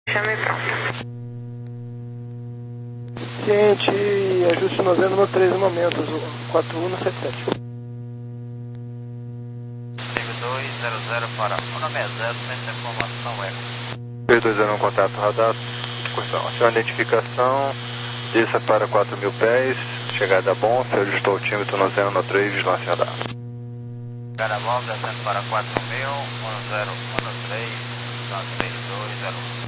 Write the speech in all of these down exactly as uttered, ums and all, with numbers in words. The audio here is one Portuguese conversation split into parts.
Chame pronto. Ciente, ajuste novembro no três momentos, quatro um no sete sete. dois zero zero para um nove zero, sem informação eco. três dois zero um, contato radar, construção. Aciona a identificação, desça para quatro mil pés, chegada bom, se ajustou o tímetro no zero no três, vigilância radar. Chegada bom, descendo para quatro mil, um zero um três, três dois zero um.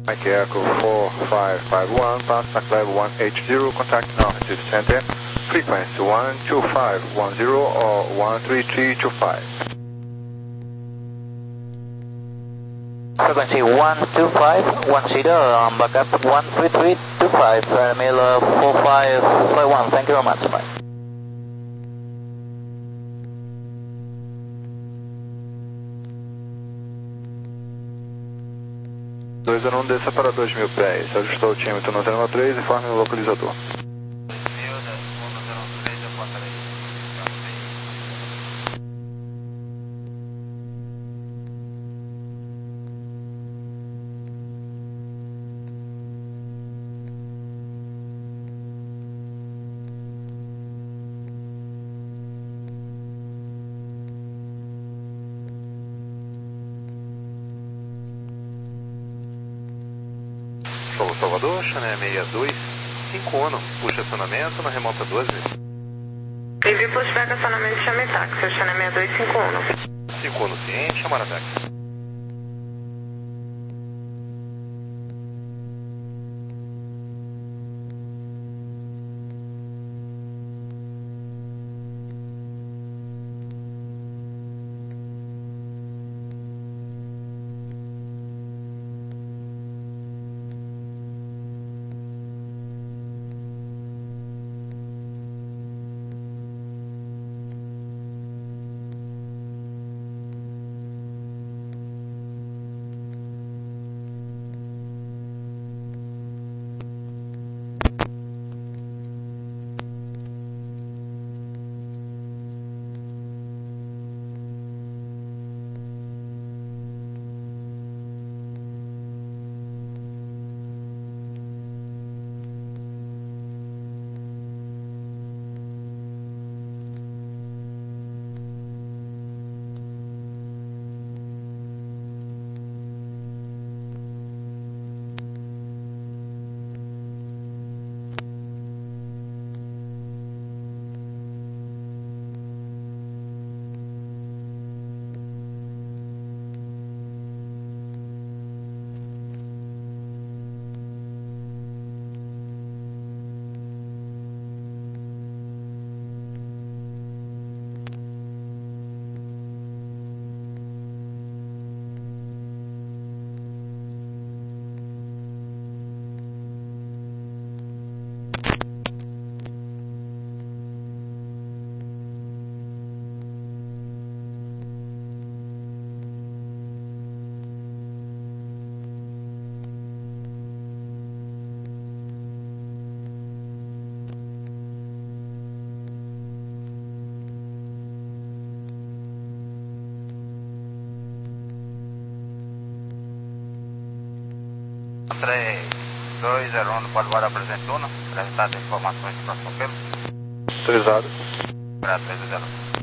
Mike Echo four five five one, Passac level one eight zero, contact now, receive center, frequency one two five one zero or one three three two five. Frequency one two five one zero, um, backup one three three two five, uh, mail uh, four five five one, thank you very much, bye. dois zero um, desça para dois mil pés, ajustou o tímetro no zero três, informe o localizador. Show Salvador, Channel seis dois cinco Uno, puxa acionamento na remonta doze. Envie pushback acionamento de chame táxi, Channel seis dois cinco Uno. cinco Uno ciente, chamar a táxi. três dois zero um, pode voar apresente uno, resultado de informações de próximo pelo. Autorizado. Para três dois zero um.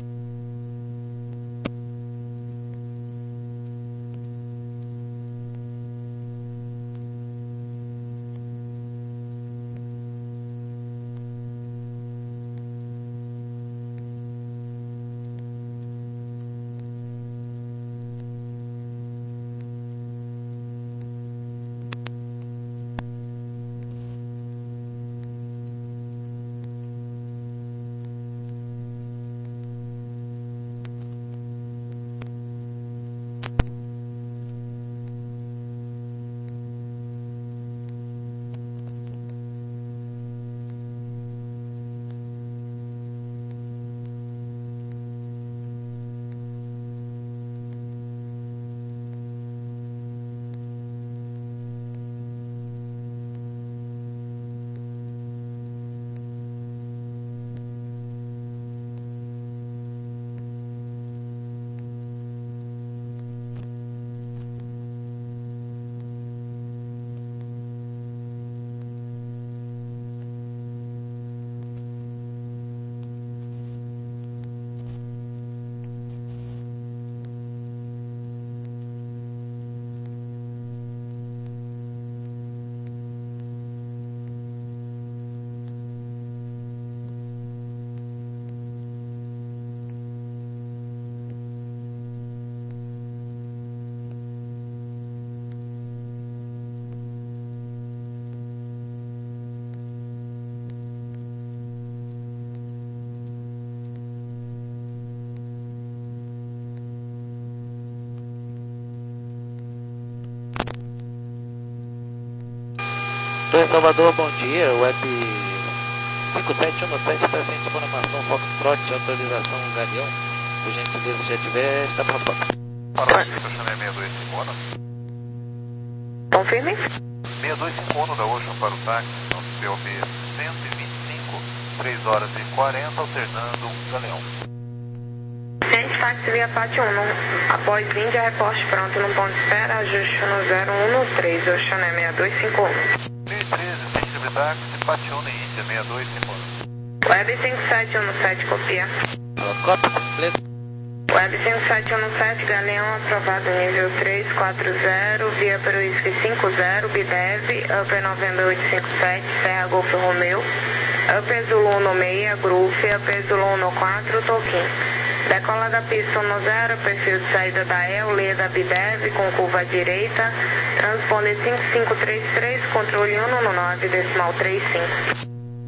Torre Salvador, bom dia, web cinco sete um sete, está sem informação Foxtrot, autorização Galeão, por gentileza, se já tiver, está para fora. Para o estacionamento seis dois cinco um. Confirme. seis dois cinco um da Ocean para o táxi, no P O B cento e vinte e cinco, três horas e quarenta, alternando Galeão. Gente, táxi via Pátio um, após Índia, reporte pronto no ponto de espera, ajuste no zero um três, Ocean é seis dois cinco um. mil e treze, Centro de Táxi, Pationa e Índia, seis dois cinco um. Web cinco sete um sete, copia. Copy, completo. Web cinco sete um sete, Galeão aprovado nível três quatro zero, via para o Whisky cinco zero, Bidev, Upper November oito cinco sete, Serra Golf Romeu, Upper Zulu no seis, Groove, Upper Zulu no quatro, Toquim. Decola da pista um zero, perfil de saída da E L, Leda Bidev, com curva à direita, transponder cinco cinco três três, controle um no nove, decimal três cinco.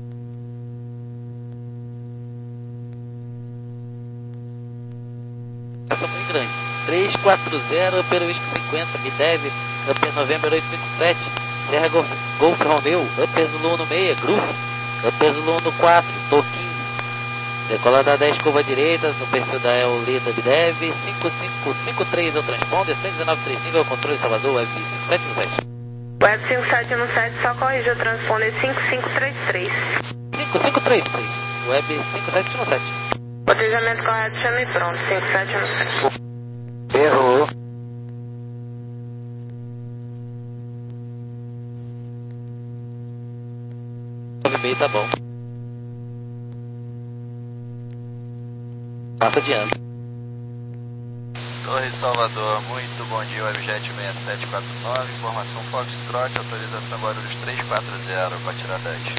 Essa foi grande. três quatro zero, pelo Whisky cinquenta, Bidev, Upper November oito cinco sete, Serra Golf, Golf Romeu, Upper Zulu no seis, Groove, Upper Zulu no quatro, Toquim. Decola da dez, curva direita, no perfil da E L da Bidev, cinco cinco cinco três é o transponder, cento e dezenove trinta e cinco é o controle Salvador, web cinco sete um sete. Web cinco sete um sete, só corrija o transponder cinco cinco três três. cinco cinco três três, web cinco sete um sete. Botejamento correto, chame pronto, cinco sete um sete. Errou. nove e meio tá bom. Passa adiante. Torre Salvador, muito bom dia, Webjet seis sete quatro nove, informação Foxtrot, autorização Guarulhos três quatro zero, para tirar dez.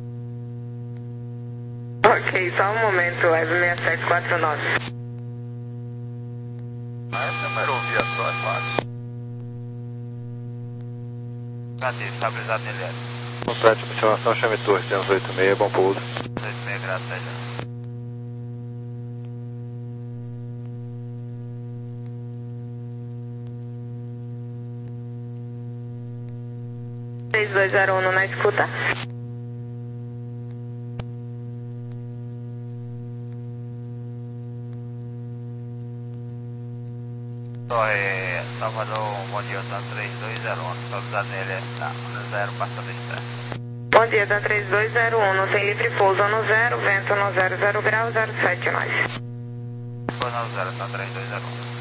Ok, só um momento, Web seis sete quatro nove. Ah, essa vai ouvir só, é fácil. Cadê? Estabilizado nele. Contrato de continuação, chame Torre duzentos e oitenta e seis, bom pouso. duzentos e oitenta e seis graus, tá já. três dois zero um na escuta. Torre Salvador, bom dia, tá três dois zero um, estabilizado nele, tá, no zero, passando externo. Bom dia, da três dois zero um, não tem livre pouso no zero, vento no zero zero grau, zero sete nove. Pois não, zero, tá três dois zero um.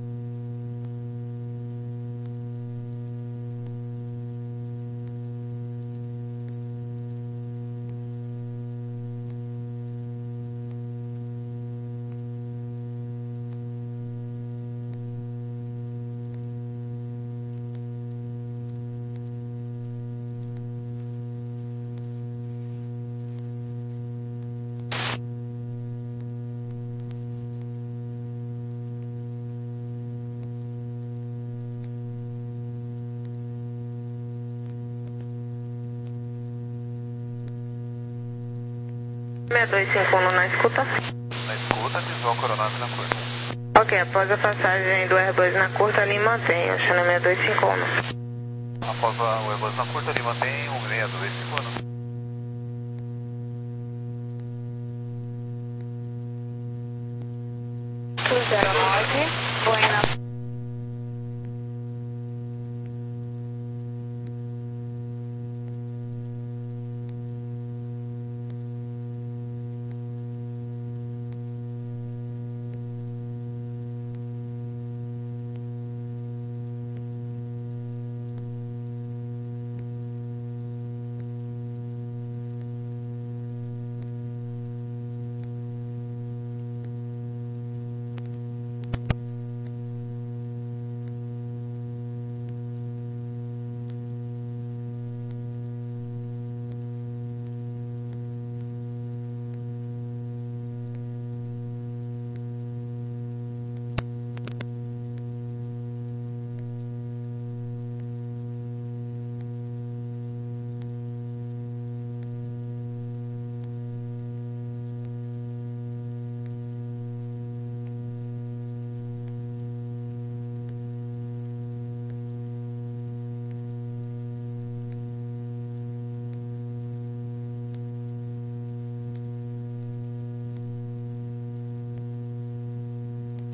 seis dois cinco um na escuta. Na escuta, visual cronômetro na curta. Ok, após a passagem do Airbus na curta, ali mantém o channel seis dois cinco um. Após o Airbus na curta, ele mantém o seis dois cinco um. zero nove, Buena.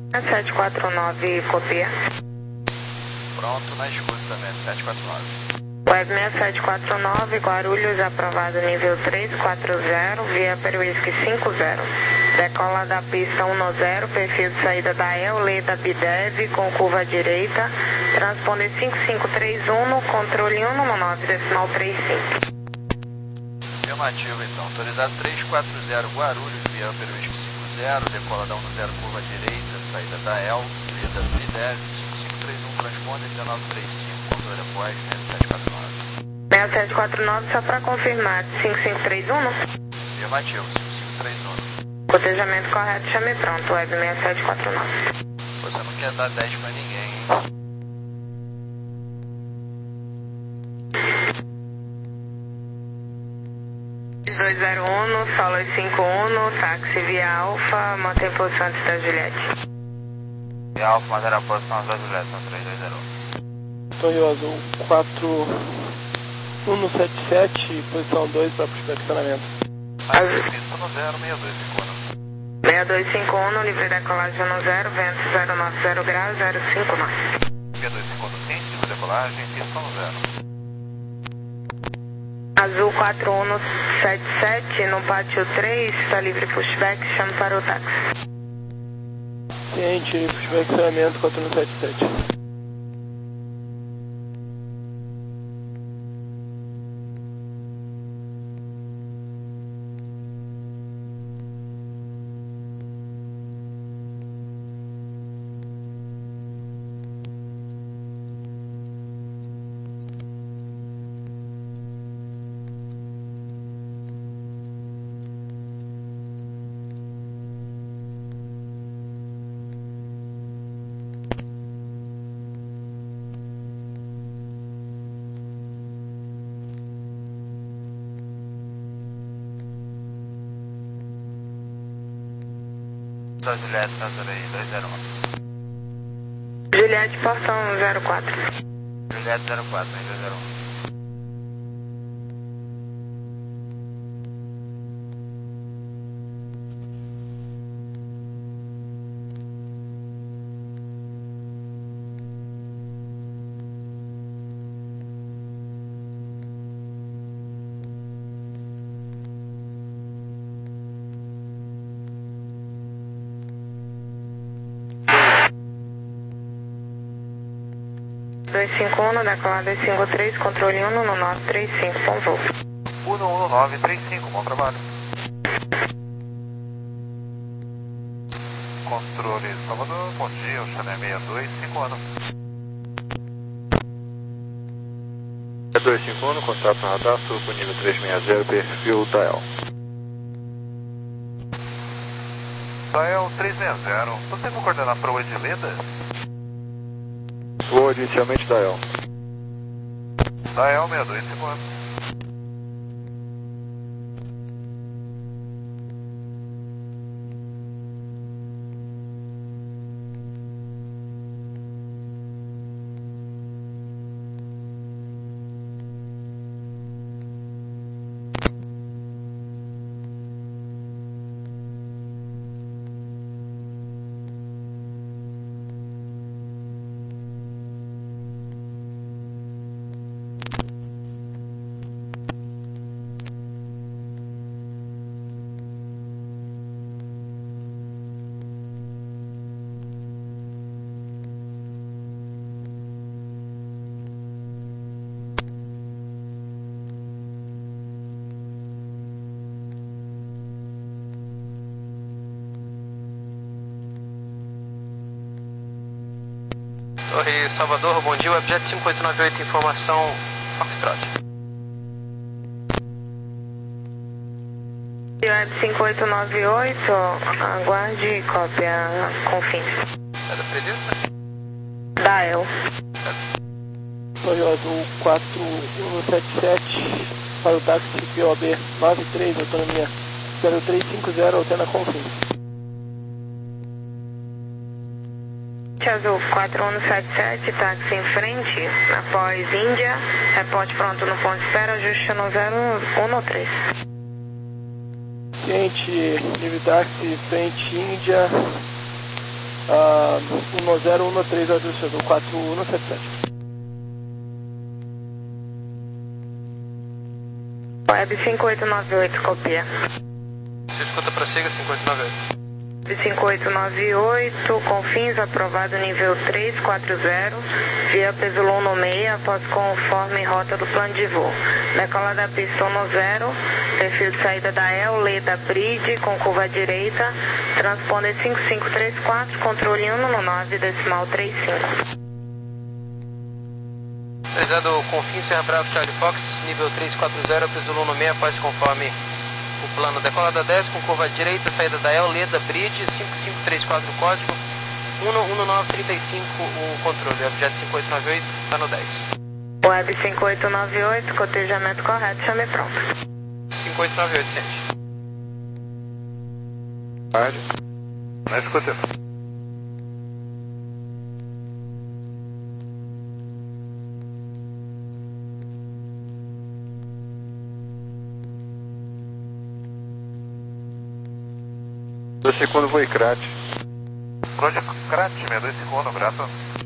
sete quatro nove, copia. Pronto, na escuta, né? sete quatro nove. Web seis sete quatro nove, Guarulhos, aprovado nível três quatro zero, via Peruísque cinco zero. Decola da pista um zero, perfil de saída da E L, leda B D E V, com curva à direita, transponder cinco cinco três um, controle um nove, decimal três cinco. Afirmativo, então. Autorizado três quatro zero, Guarulhos, via Peruísque cinco zero, decola da um zero, curva à direita, saída da E L, leda B D E V, cinco cinco três um, transponder dezenove três cinco, controle após, sete quatro nove. seis sete quatro nove, só para confirmar, cinco cinco três um? Afirmativo, cinco cinco três um. Cotejamento correto, chame pronto, Web seis sete quatro nove. Você não quer dar dez pra ninguém, hein? dois zero um, Solar cinco um, táxi via Alfa, mantém posição antes da Juliette. Via Alfa, mantém a posição antes da Juliette, são três dois zero um. Torre Azul quatro um sete sete, posição dois para perfeccionamento. Pista no zero seis dois cinco um. seis dois cinco um, livre decolagem no zero, vento zero nove zero graus, zero cinco nove. seis dois cinco um, sim, livre decolagem, pista no zero. Azul quatro um sete sete, no pátio três, está livre pushback, chame para o táxi. Ciente, perfeccionamento quatro um sete sete. Da Juliette, Nazaré, dois zero um. Juliette, portão zero quatro. Juliette zero quatro, dois zero um. dois cinco um, decolar dois cinco três, controle um nove três cinco, bom voo. um um nove três cinco, bom trabalho. Controle Salvador, bom dia, o Chanel seis dois cinco um. seis dois cinco um, contato no radar, surco nível trezentos e sessenta, perfil Dial. Dial trezentos e sessenta, você vai coordenar para o Edileda? Vou inicialmente Dial. Dial seis dois cinco um. Torre Salvador, bom dia, Webjet cinco oito nove oito, informação Foxtrot. Web cinco oito nove oito, aguarde cópia com fim. É da presença? Dial. Torre Azul quatro um sete sete, para o táxi P O B nove três, autonomia zero três cinco zero, altena com fim. Azul quatro um sete sete, táxi em frente, após Índia, reporte pronto no ponto de espera, ajuste no zero um três. Ciente, livre táxi, frente Índia, Uh, um zero um três administrador quatro um sete sete. Web cinco oito nove oito, copia. Você escuta, prossiga, cinco oito nove oito. Web cinco oito nove oito, confins, aprovado nível três quatro zero, via peso Luno meia, após conforme rota do plano de voo. Decola da pista um zero, perfil de saída da E L, Leda Bridge, com curva à direita, transponder cinco cinco três quatro, controle um nove, decimal trinta e cinco. Realizado Confins, Serra Bravo, Charlie Fox, nível três quatro zero, peso Luno meia, após conforme o plano. Decolada dez, com curva à direita, saída da E L, Leda Bridge, cinco cinco três quatro, código, um nove três cinco, o controle, objeto cinco oito nove oito, está no dez. Web cinco oito nove oito, cotejamento correto, chame pronto. cinco oito nove oito, sente. Tarde. Não escuta. Dois segundos, vou Icrat. Roger, Crat, meia dois segundos, grato.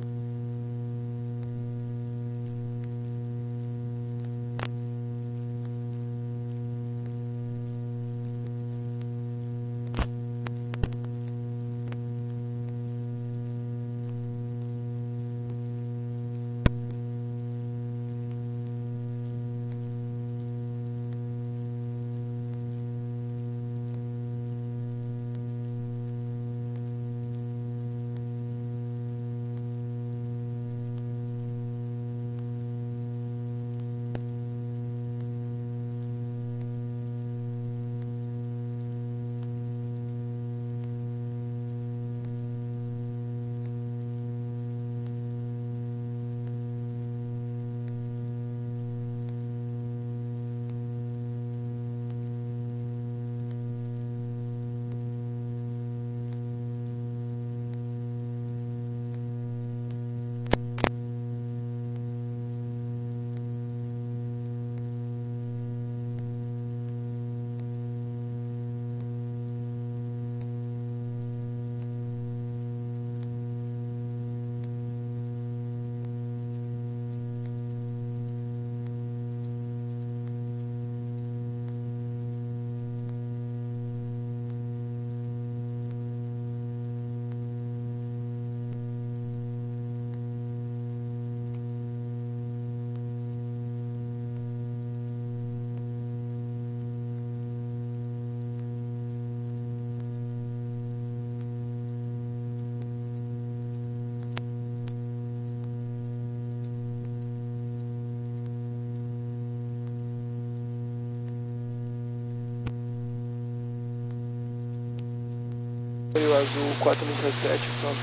Foi o azul quatro um sete sete, pronto,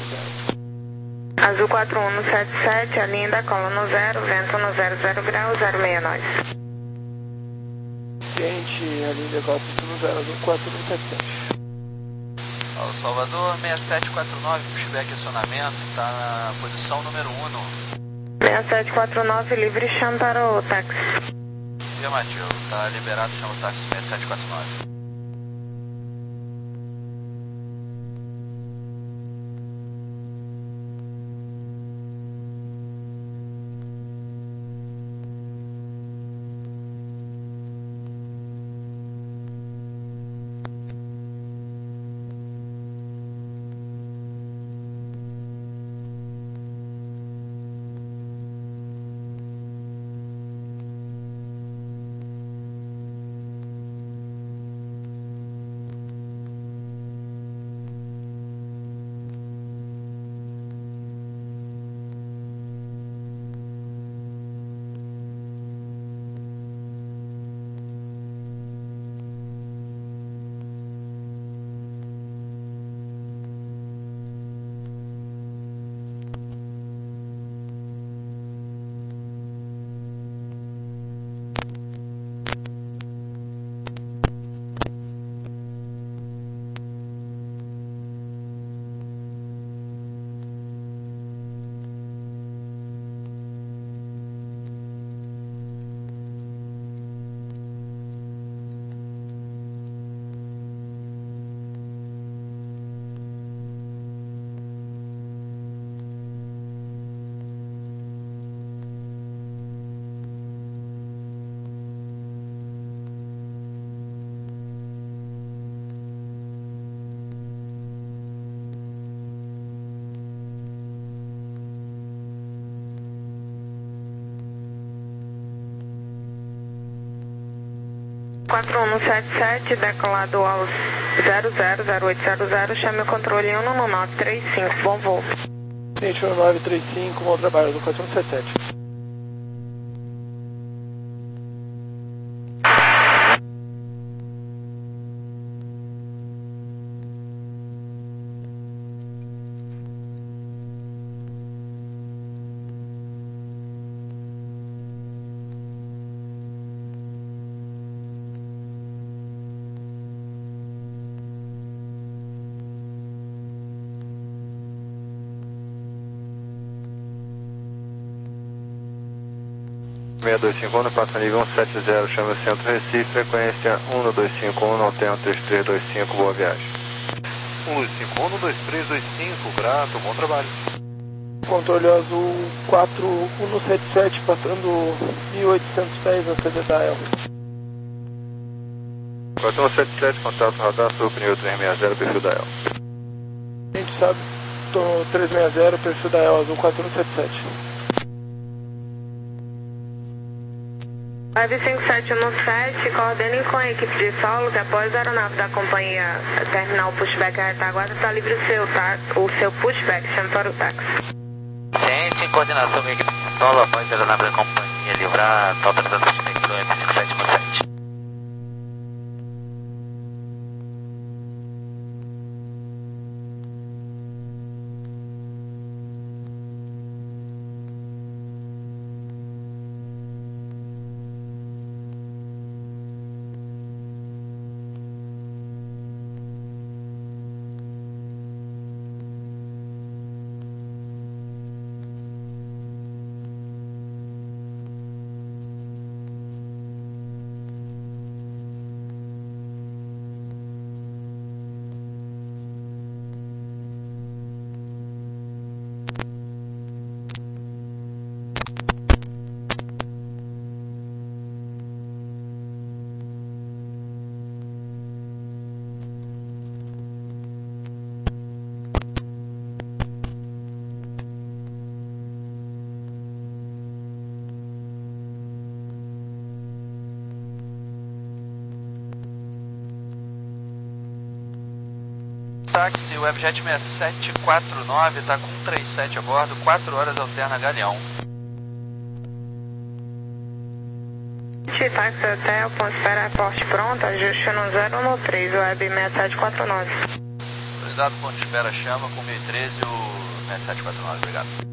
tá. Azul quatro um sete sete, a linha da cola no zero, vento no zero zero grau, zero seis nove. Quente, a linha da cola no zero, azul quatro um sete sete. Ó, Salvador seis sete quatro nove, pushback acionamento, está na posição número um. seis sete quatro nove, livre chão para o táxi. Afirmativo, está liberado, chama o táxi seis sete quatro nove. quatro um sete sete, decolado aos zero zero zero oito zero zero, chame o controle um um nove três cinco, bom voo. Cliente um nove três cinco, bom trabalho do quatro um sete sete. seis dois cinco um, passa nível cento e setenta, chama o centro Recife, frequência um dois cinco um, não tem um três três dois cinco, boa viagem. um dois cinco um, dois três dois cinco, grato, bom trabalho. Controle azul quatro um sete sete, passando mil e oitocentos pés na C D da E L. quatro um sete sete, contato radar, sul, pneu três seis zero, perfil da E L. A gente sabe, tô três seis zero, perfil da E L azul quatro um sete sete. Web cinco sete um sete, coordenem com a equipe de solo que após a aeronave da companhia terminar o pushback a retaguarda, está livre o seu, tá? O seu pushback, chame para o táxi. Ciente, em coordenação com a equipe de solo, após a aeronave da companhia livrar, está autorizando o pushback para o Web cinco sete um sete. Táxi, Webjet seis sete quatro nove, está com um três sete a bordo, quatro horas alterna Galeão. Táxi Hotel, ponto espera reporte pronto, ajuste no zero um três, Web seis sete quatro nove. Autorizado, ponto espera chama com mil e treze, o seis sete quatro nove, obrigado.